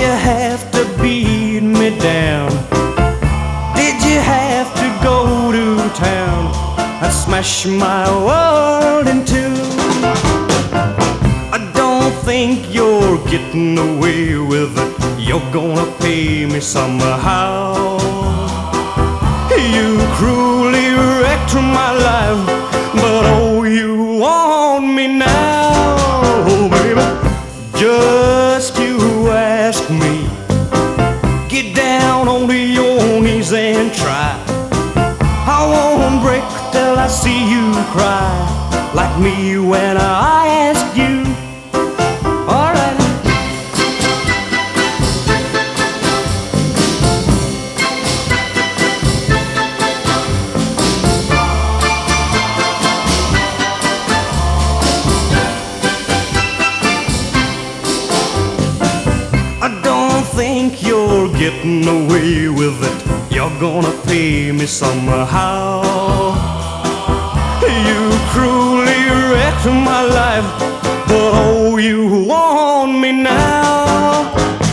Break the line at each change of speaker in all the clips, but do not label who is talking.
you have to beat me down? Did you have to go to town and smash my world in two? I don't think you're getting away with it. You're gonna pay me somehow. You cruelly wrecked my life, but oh, you want me now. Oh, baby, just you ask me. Get down on your knees and try. I won't break till I see you cry like me when I ask you. Alright. I don't think you're getting away with it. You're gonna pay me somehow. You cruelly wrecked my life, but oh, you want me now.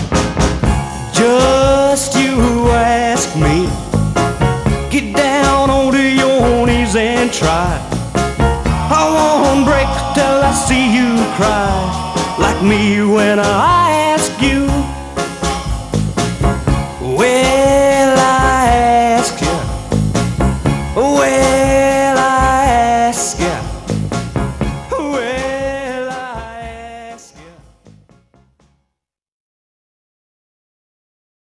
Just you ask me. Get down onto your knees and try. I won't break till I see you cry like me when I ask you.